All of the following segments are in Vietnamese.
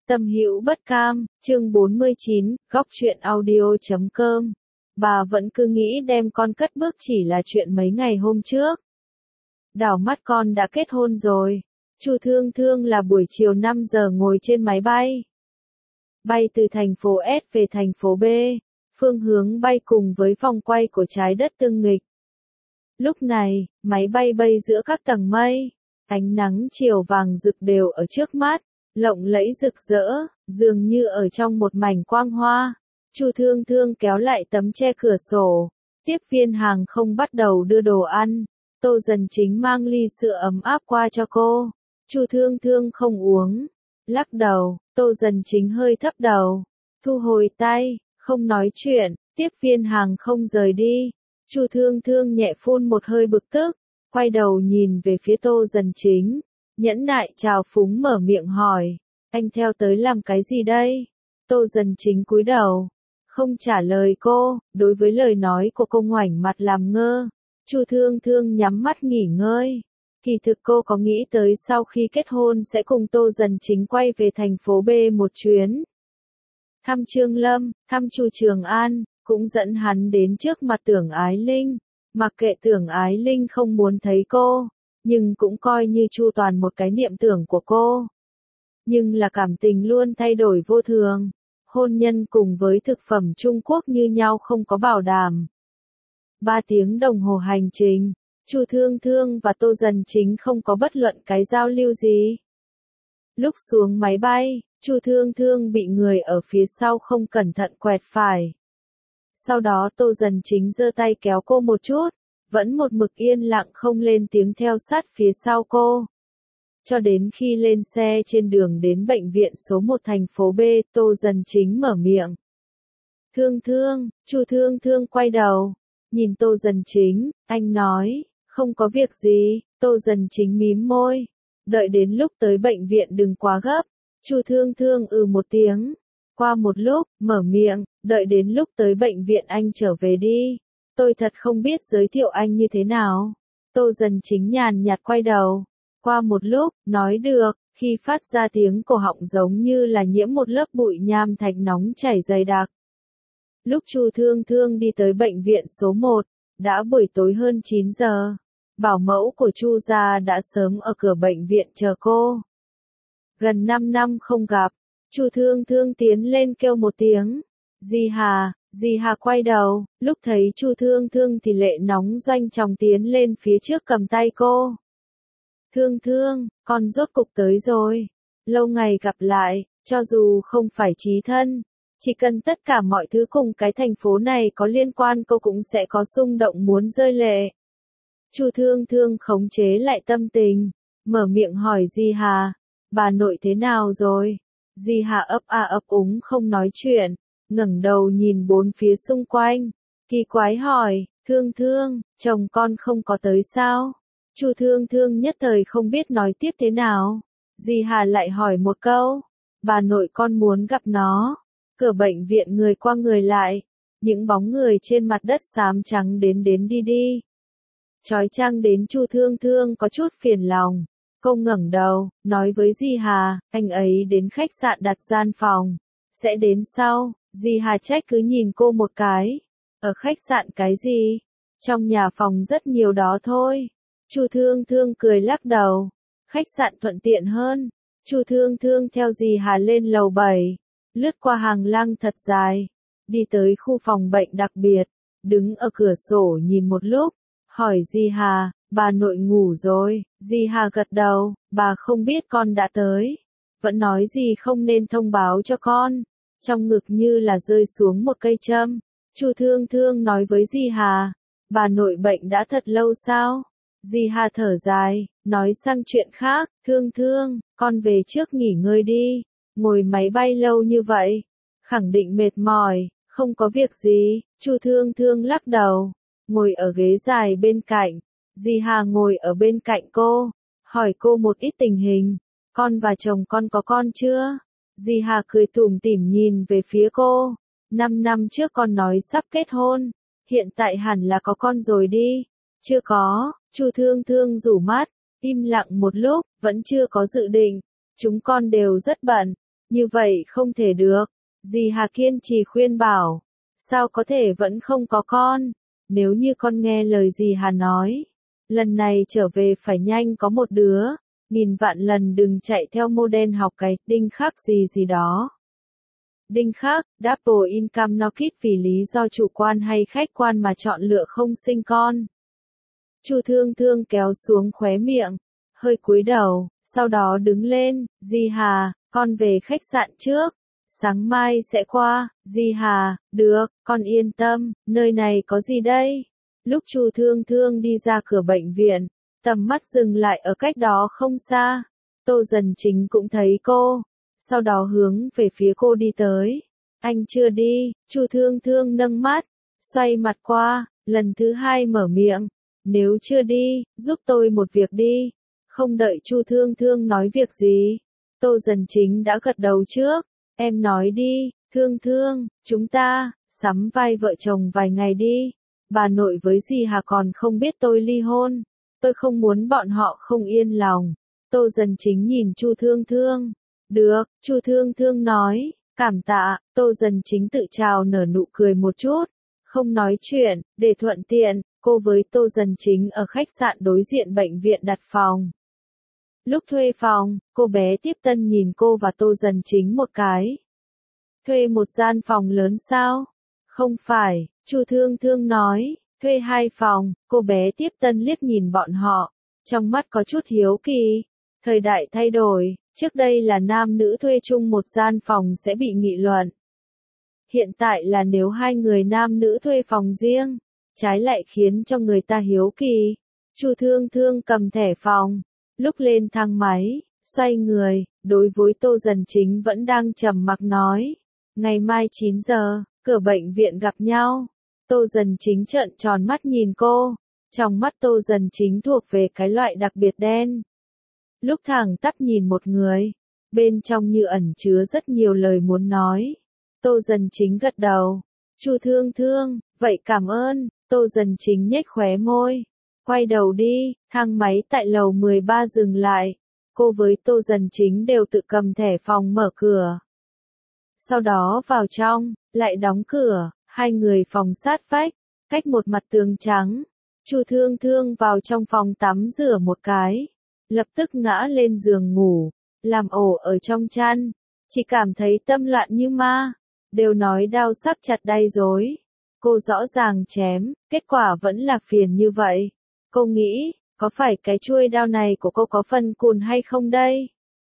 Tâm hữu bất cam, chương 49, góc truyện audio.com. Bà vẫn cứ nghĩ đem con cất bước chỉ là chuyện mấy ngày hôm trước. Đảo mắt con đã kết hôn rồi. Chu Thương Thương là buổi chiều 5 giờ ngồi trên máy bay. Bay từ thành phố S về thành phố B, phương hướng bay cùng với vòng quay của trái đất tương nghịch. Lúc này, máy bay bay giữa các tầng mây, ánh nắng chiều vàng rực đều ở trước mắt, lộng lẫy rực rỡ, dường như ở trong một mảnh quang hoa. Chu Thương Thương kéo lại tấm che cửa sổ, tiếp viên hàng không bắt đầu đưa đồ ăn. Tô Dần Chính mang ly sữa ấm áp qua cho cô. Chu Thương Thương không uống, lắc đầu. Tô Dần Chính hơi thấp đầu, thu hồi tay, không nói chuyện. Tiếp viên hàng không rời đi. Chu Thương Thương nhẹ phun một hơi bực tức, quay đầu nhìn về phía Tô Dần Chính, nhẫn nại trào phúng mở miệng hỏi, anh theo tới làm cái gì đây? Tô Dần Chính cúi đầu, không trả lời cô. Đối với lời nói của cô ngoảnh mặt làm ngơ. Chu Thương Thương nhắm mắt nghỉ ngơi. Kỳ thực cô có nghĩ tới sau khi kết hôn sẽ cùng Tô Dần Chính quay về thành phố B một chuyến. Thăm Trương Lâm, thăm Chu Trường An, cũng dẫn hắn đến trước mặt Tưởng Ái Linh. Mặc kệ Tưởng Ái Linh không muốn thấy cô, nhưng cũng coi như chu toàn một cái niệm tưởng của cô. Nhưng là cảm tình luôn thay đổi vô thường. Hôn nhân cùng với thực phẩm Trung Quốc như nhau không có bảo đảm. 3 tiếng đồng hồ hành trình, Chu Thương Thương và Tô Dần Chính không có bất luận cái giao lưu gì. Lúc xuống máy bay, Chu Thương Thương bị người ở phía sau không cẩn thận quẹt phải. Sau đó Tô Dần Chính giơ tay kéo cô một chút, vẫn một mực yên lặng không lên tiếng theo sát phía sau cô. Cho đến khi lên xe trên đường đến bệnh viện số 1 thành phố B, Tô Dần Chính mở miệng. Thương Thương, Chu Thương Thương quay đầu, nhìn Tô Dần Chính, anh nói, không có việc gì. Tô Dần Chính mím môi, đợi đến lúc tới bệnh viện đừng quá gấp. Chu Thương Thương một tiếng. Qua một lúc, mở miệng, đợi đến lúc tới bệnh viện anh trở về đi. Tôi thật không biết giới thiệu anh như thế nào. Tô Dần Chính nhàn nhạt quay đầu. Qua một lúc, nói được, khi phát ra tiếng cổ họng giống như là nhiễm một lớp bụi nham thạch nóng chảy dày đặc. Lúc Chu Thương Thương đi tới bệnh viện số 1, đã buổi tối hơn 9 giờ. Bảo mẫu của Chu gia đã sớm ở cửa bệnh viện chờ cô. Gần 5 năm không gặp, Chu Thương Thương tiến lên kêu một tiếng. Dì Hà quay đầu, lúc thấy Chu Thương Thương thì lệ nóng doanh chóng tiến lên phía trước cầm tay cô. Thương Thương, con rốt cục tới rồi. Lâu ngày gặp lại, cho dù không phải chí thân, chỉ cần tất cả mọi thứ cùng cái thành phố này có liên quan cô cũng sẽ có xung động muốn rơi lệ. Chu Thương Thương khống chế lại tâm tình, mở miệng hỏi Dì Hà, bà nội thế nào rồi? Dì Hà ấp úng không nói chuyện, ngẩng đầu nhìn bốn phía xung quanh, kỳ quái hỏi, Thương Thương, chồng con không có tới sao? Chu Thương Thương nhất thời không biết nói tiếp thế nào. Dì Hà lại hỏi một câu, bà nội con muốn gặp nó. Cửa bệnh viện người qua người lại, những bóng người trên mặt đất xám trắng đến đi. Chói chang đến Chu Thương Thương có chút phiền lòng. Cô ngẩng đầu, nói với Dì Hà, anh ấy đến khách sạn đặt gian phòng, sẽ đến sau. Dì Hà trách cứ nhìn cô một cái. Ở khách sạn cái gì? Trong nhà phòng rất nhiều đó thôi. Chu Thương Thương cười lắc đầu. Khách sạn thuận tiện hơn. Chu Thương Thương theo Dì Hà lên lầu 7, lướt qua hàng lang thật dài, đi tới khu phòng bệnh đặc biệt, đứng ở cửa sổ nhìn một lúc, hỏi Dì Hà, bà nội ngủ rồi? Dì Hà gật đầu, bà không biết con đã tới, vẫn nói gì không nên thông báo cho con. Trong ngực như là rơi xuống một cây châm. Chu Thương Thương nói với Dì Hà, bà nội bệnh đã thật lâu sao? Dì Hà thở dài, nói sang chuyện khác, Thương Thương, con về trước nghỉ ngơi đi, ngồi máy bay lâu như vậy, khẳng định mệt mỏi. Không có việc gì. Chu Thương Thương lắc đầu, ngồi ở ghế dài bên cạnh. Dì Hà ngồi ở bên cạnh cô, hỏi cô một ít tình hình. Con và chồng con có con chưa? Dì Hà cười tủm tỉm nhìn về phía cô. 5 năm trước con nói sắp kết hôn, hiện tại hẳn là có con rồi đi. Chưa có. Chu Thương Thương rủ mắt, im lặng một lúc, vẫn chưa có dự định. Chúng con đều rất bận. Như vậy không thể được. Dì Hà kiên trì khuyên bảo. Sao có thể vẫn không có con? Nếu như con nghe lời dì Hà nói, lần này trở về phải nhanh có một đứa, nghìn vạn lần đừng chạy theo model học cái đinh khắc gì gì đó. Đinh khắc, double income no kid vì lý do chủ quan hay khách quan mà chọn lựa không sinh con. Chu Thương Thương kéo xuống khóe miệng, hơi cúi đầu, sau đó đứng lên, Di Hà, con về khách sạn trước. Sáng mai sẽ qua, Di Hà, được, con yên tâm, nơi này có gì đây? Lúc Chu Thương Thương đi ra cửa bệnh viện, tầm mắt dừng lại ở cách đó không xa. Tô Dần Chính cũng thấy cô, sau đó hướng về phía cô đi tới. Anh chưa đi, Chu Thương Thương nâng mắt, xoay mặt qua, lần thứ hai mở miệng. Nếu chưa đi, giúp tôi một việc đi. Không đợi Chu Thương Thương nói việc gì, Tô Dần Chính đã gật đầu trước. Em nói đi, Thương Thương, chúng ta sắm vai vợ chồng vài ngày đi. Bà nội với dì Hà còn không biết tôi ly hôn. Tôi không muốn bọn họ không yên lòng. Tô Dần Chính nhìn Chu Thương Thương. Được, Chu Thương Thương nói, cảm tạ. Tô Dần Chính tự chào nở nụ cười một chút. Không nói chuyện, để thuận tiện, cô với Tô Dần Chính ở khách sạn đối diện bệnh viện đặt phòng. Lúc thuê phòng, cô bé tiếp tân nhìn cô và Tô Dần Chính một cái. Thuê một gian phòng lớn sao? Không phải, Chu Thương Thương nói, thuê 2 phòng, cô bé tiếp tân liếc nhìn bọn họ, trong mắt có chút hiếu kỳ. Thời đại thay đổi, trước đây là nam nữ thuê chung một gian phòng sẽ bị nghị luận. Hiện tại là nếu 2 người nam nữ thuê phòng riêng, trái lại khiến cho người ta hiếu kỳ. Chu Thương Thương cầm thẻ phòng, lúc lên thang máy, xoay người, đối với Tô Dần Chính vẫn đang trầm mặc nói. Ngày mai 9 giờ, cửa bệnh viện gặp nhau. Tô Dần Chính trợn tròn mắt nhìn cô. Trong mắt Tô Dần Chính thuộc về cái loại đặc biệt đen. Lúc thẳng tắp nhìn một người, bên trong như ẩn chứa rất nhiều lời muốn nói. Tô Dần Chính gật đầu. Chu Thương Thương, vậy cảm ơn. Tô Dần Chính nhếch khóe môi. Quay đầu đi, thang máy tại lầu 13 dừng lại. Cô với Tô Dần Chính đều tự cầm thẻ phòng mở cửa. Sau đó vào trong, lại đóng cửa, 2 người phòng sát vách, cách một mặt tường trắng. Chu Thương Thương vào trong phòng tắm rửa một cái, lập tức ngã lên giường ngủ, làm ổ ở trong chăn, chỉ cảm thấy tâm loạn như ma, đều nói đau sắc chặt đay rối. Cô rõ ràng chém, kết quả vẫn là phiền như vậy. Cô nghĩ, có phải cái chuôi đao này của cô có phần cùn hay không đây?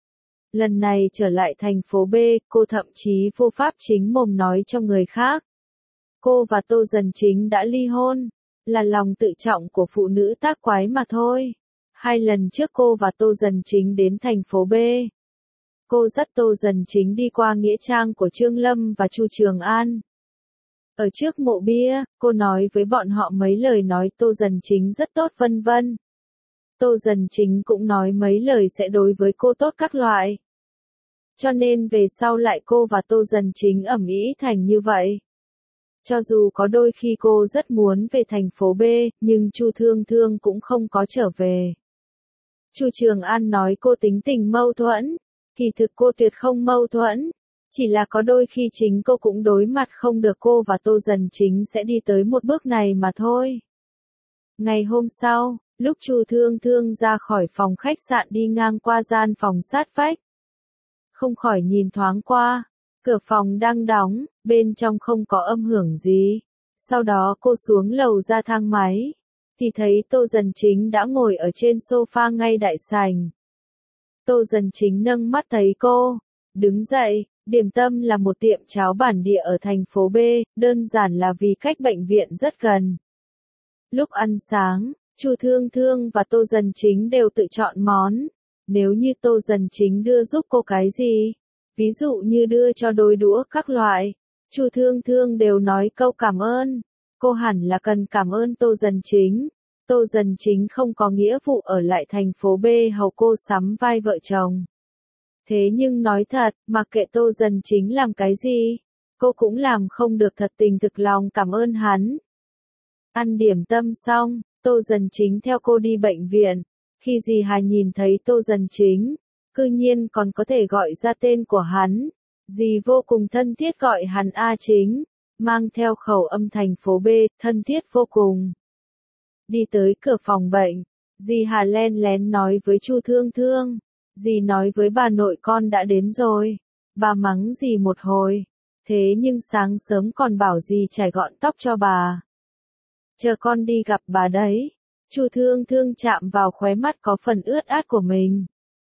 Lần này trở lại thành phố B, cô thậm chí vô pháp chính mồm nói cho người khác. Cô và Tô Dần Chính đã ly hôn, là lòng tự trọng của phụ nữ tác quái mà thôi. 2 lần trước cô và Tô Dần Chính đến thành phố B. Cô dắt Tô Dần Chính đi qua nghĩa trang của Trương Lâm và Chu Trường An. Ở trước mộ bia, cô nói với bọn họ mấy lời nói Tô Dần Chính rất tốt vân vân. Tô Dần Chính cũng nói mấy lời sẽ đối với cô tốt các loại. Cho nên về sau lại cô và Tô Dần Chính ầm ĩ thành như vậy. Cho dù có đôi khi cô rất muốn về thành phố B, nhưng Chu Thương Thương cũng không có trở về. Chu Trường An nói cô tính tình mâu thuẫn, kỳ thực cô tuyệt không mâu thuẫn, chỉ là có đôi khi chính cô cũng đối mặt không được, cô và Tô Dần Chính sẽ đi tới một bước này mà thôi. Ngày hôm sau, lúc Chu Thương Thương ra khỏi phòng khách sạn đi ngang qua gian phòng sát vách, không khỏi nhìn thoáng qua, cửa phòng đang đóng, bên trong không có âm hưởng gì. Sau đó cô xuống lầu ra thang máy, thì thấy Tô Dần Chính đã ngồi ở trên sofa ngay đại sảnh. Tô Dần Chính nâng mắt thấy cô, đứng dậy, điểm tâm là một tiệm cháo bản địa ở thành phố B, đơn giản là vì cách bệnh viện rất gần. Lúc ăn sáng, Chu Thương Thương và Tô Dần Chính đều tự chọn món. Nếu như Tô Dần Chính đưa giúp cô cái gì, ví dụ như đưa cho đôi đũa các loại, Chu Thương Thương đều nói câu cảm ơn. Cô hẳn là cần cảm ơn Tô Dần Chính. Tô Dần Chính không có nghĩa vụ ở lại thành phố B hầu cô sắm vai vợ chồng. Thế nhưng nói thật, mặc kệ Tô Dần Chính làm cái gì, cô cũng làm không được thật tình thực lòng cảm ơn hắn. Ăn điểm tâm xong, Tô Dần Chính theo cô đi bệnh viện. Khi dì Hà nhìn thấy Tô Dần Chính, cư nhiên còn có thể gọi ra tên của hắn. Dì vô cùng thân thiết gọi hắn A Chính, mang theo khẩu âm thành phố B, thân thiết vô cùng. Đi tới cửa phòng bệnh, dì Hà len lén nói với Chu Thương Thương, dì nói với bà nội con đã đến rồi. Bà mắng dì một hồi, thế nhưng sáng sớm còn bảo dì chải gọn tóc cho bà. Chờ con đi gặp bà đấy. Chu Thương Thương chạm vào khóe mắt có phần ướt át của mình.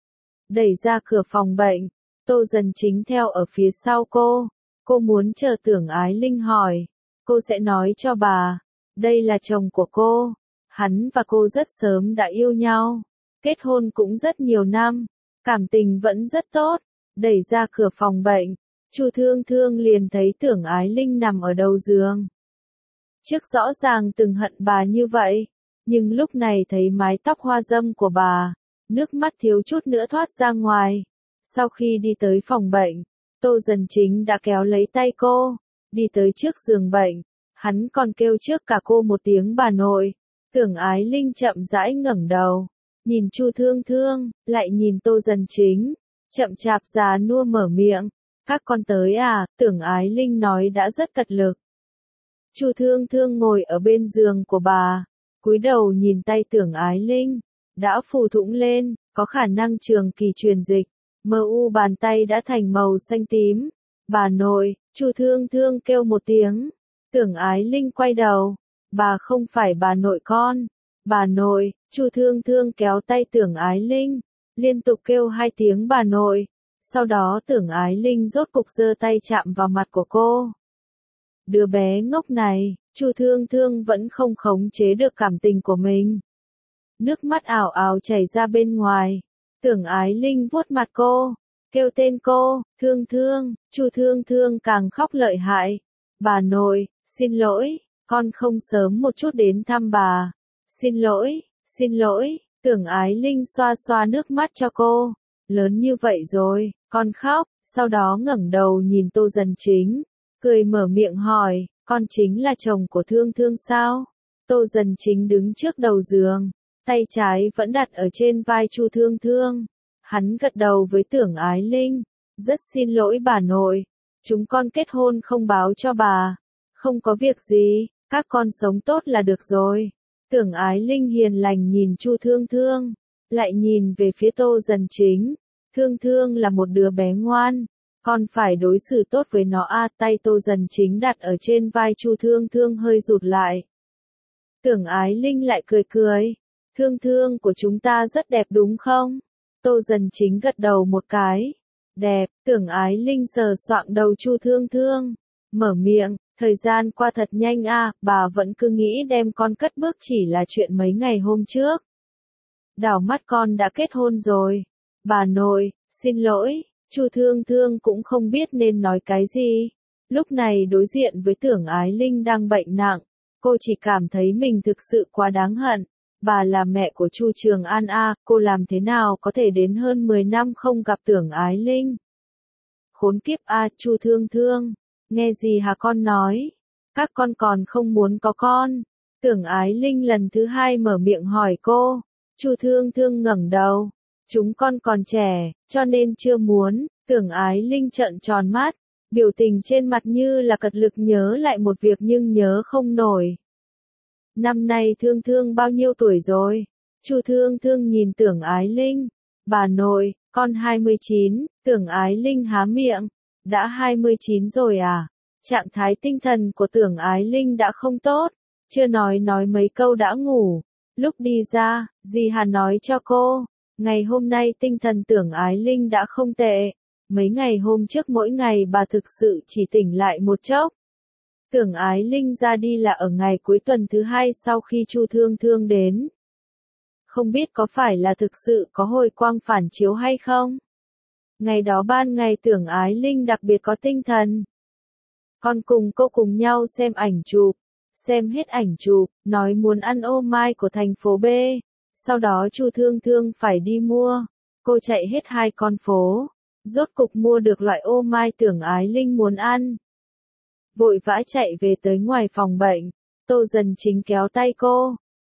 Đẩy ra cửa phòng bệnh, Tô Dần Chính theo ở phía sau cô. Cô muốn chờ Tưởng Ái Linh hỏi, cô sẽ nói cho bà, đây là chồng của cô. Hắn và cô rất sớm đã yêu nhau, kết hôn cũng rất nhiều năm, cảm tình vẫn rất tốt. Đẩy ra cửa phòng bệnh, Chu Thương Thương liền thấy Tưởng Ái Linh nằm ở đầu giường. Trước rõ ràng từng hận bà như vậy, nhưng lúc này thấy mái tóc hoa dâm của bà, nước mắt thiếu chút nữa thoát ra ngoài. Sau khi đi tới phòng bệnh, Tô Dần Chính đã kéo lấy tay cô, đi tới trước giường bệnh, hắn còn kêu trước cả cô một tiếng bà nội. Tưởng Ái Linh chậm rãi ngẩng đầu, nhìn Chu Thương Thương, lại nhìn Tô Dần Chính, chậm chạp già nua mở miệng, các con tới à, Tưởng Ái Linh nói đã rất cật lực. Chu Thương Thương ngồi ở bên giường của bà, cúi đầu nhìn tay Tưởng Ái Linh, đã phù thủng lên, có khả năng trường kỳ truyền dịch, u bàn tay đã thành màu xanh tím. Bà nội, Chu Thương Thương kêu một tiếng, Tưởng Ái Linh quay đầu, bà không phải bà nội con. Bà nội, Chu Thương Thương kéo tay Tưởng Ái Linh, liên tục kêu hai tiếng bà nội. Sau đó Tưởng Ái Linh rốt cục giơ tay chạm vào mặt của cô. Đứa bé ngốc này, Chu Thương Thương vẫn không khống chế được cảm tình của mình. Nước mắt ảo ảo chảy ra bên ngoài. Tưởng Ái Linh vuốt mặt cô, kêu tên cô, Thương Thương. Chu Thương Thương càng khóc lợi hại. Bà nội, xin lỗi, con không sớm một chút đến thăm bà. Xin lỗi, xin lỗi. Tưởng Ái Linh xoa xoa nước mắt cho cô. Lớn như vậy rồi, con khóc. Sau đó ngẩng đầu nhìn Tô Dần Chính, cười mở miệng hỏi, con chính là chồng của Thương Thương sao? Tô Dần Chính đứng trước đầu giường, tay trái vẫn đặt ở trên vai Chu Thương Thương. Hắn gật đầu với Tưởng Ái Linh, rất xin lỗi bà nội, chúng con kết hôn không báo cho bà. Không có việc gì, các con sống tốt là được rồi. Tưởng Ái Linh hiền lành nhìn Chu Thương Thương, lại nhìn về phía Tô Dần Chính. Thương Thương là một đứa bé ngoan, con phải đối xử tốt với nó a. Tay Tô Dần Chính đặt ở trên vai Chu Thương Thương hơi rụt lại. Tưởng Ái Linh lại cười cười, Thương Thương của chúng ta rất đẹp đúng không? Tô Dần Chính gật đầu một cái. Đẹp. Tưởng Ái Linh sờ soạng đầu Chu Thương Thương, mở miệng, thời gian qua thật nhanh a, bà vẫn cứ nghĩ đem con cất bước chỉ là chuyện mấy ngày hôm trước. Đảo mắt con đã kết hôn rồi. Bà nội, xin lỗi. Chu Thương Thương cũng không biết nên nói cái gì. Lúc này đối diện với Tưởng Ái Linh đang bệnh nặng, cô chỉ cảm thấy mình thực sự quá đáng hận. Bà là mẹ của Chu Trường An a, cô làm thế nào có thể đến hơn 10 năm không gặp Tưởng Ái Linh? Khốn kiếp a, Chu Thương Thương, nghe gì hả con nói? Các con còn không muốn có con. Tưởng Ái Linh lần thứ hai mở miệng hỏi cô. Chu Thương Thương ngẩng đầu. Chúng con còn trẻ, cho nên chưa muốn. Tưởng Ái Linh trợn tròn mắt, biểu tình trên mặt như là cật lực nhớ lại một việc nhưng nhớ không nổi. Năm nay Thương Thương bao nhiêu tuổi rồi? Chu Thương Thương nhìn Tưởng Ái Linh. Bà nội, con 29. Tưởng Ái Linh há miệng. Đã 29 rồi à? Trạng thái tinh thần của Tưởng Ái Linh đã không tốt. Chưa nói mấy câu đã ngủ. Lúc đi ra, dì Hà nói cho cô. Ngày hôm nay tinh thần Tưởng Ái Linh đã không tệ. Mấy ngày hôm trước mỗi ngày bà thực sự chỉ tỉnh lại một chốc. Tưởng Ái Linh ra đi là ở ngày cuối tuần thứ hai sau khi Chu Thương Thương đến. Không biết có phải là thực sự có hồi quang phản chiếu hay không? Ngày đó ban ngày Tưởng Ái Linh đặc biệt có tinh thần. Con cùng cô cùng nhau xem ảnh chụp. Xem hết ảnh chụp, nói muốn ăn ô mai của thành phố B. Sau đó Chu Thương Thương phải đi mua. Cô chạy hết 2 con phố. Rốt cục mua được loại ô mai Tưởng Ái Linh muốn ăn. Vội vã chạy về tới ngoài phòng bệnh. Tô Dần Chính kéo tay cô.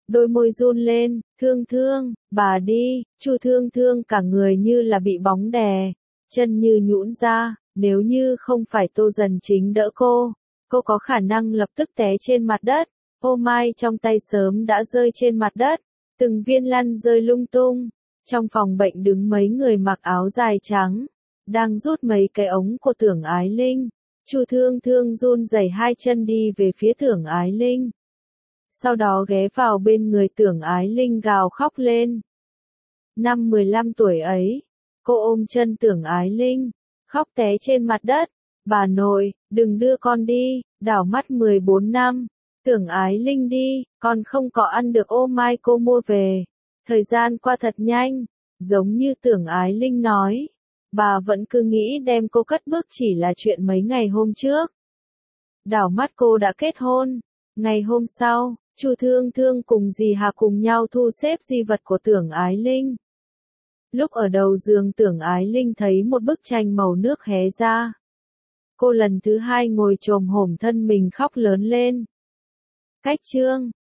Đôi môi run lên, Thương Thương, bà đi, Chu Thương Thương cả người như là bị bóng đè, chân như nhũn ra, nếu như không phải Tô Dần Chính đỡ cô có khả năng lập tức té trên mặt đất. Ô mai trong tay sớm đã rơi trên mặt đất, từng viên lăn rơi lung tung. Trong phòng bệnh đứng mấy người mặc áo dài trắng, đang rút mấy cái ống của Tưởng Ái Linh. Chu Thương Thương run rẩy hai chân đi về phía Tưởng Ái Linh. Sau đó ghé vào bên người Tưởng Ái Linh gào khóc lên. Năm 15 tuổi ấy, cô ôm chân Tưởng Ái Linh, khóc té trên mặt đất. Bà nội, đừng đưa con đi, đảo mắt 14 năm. Tưởng Ái Linh đi, con không có ăn được ô mai cô mua về. Thời gian qua thật nhanh, giống như Tưởng Ái Linh nói. Bà vẫn cứ nghĩ đem cô cất bước chỉ là chuyện mấy ngày hôm trước. Đảo mắt cô đã kết hôn. Ngày hôm sau, Chu Thương Thương cùng dì Hà cùng nhau thu xếp di vật của Tưởng Ái Linh. Lúc ở đầu giường Tưởng Ái Linh thấy một bức tranh màu nước hé ra. Cô lần thứ hai ngồi chồm hổm thân mình khóc lớn lên. Cách chương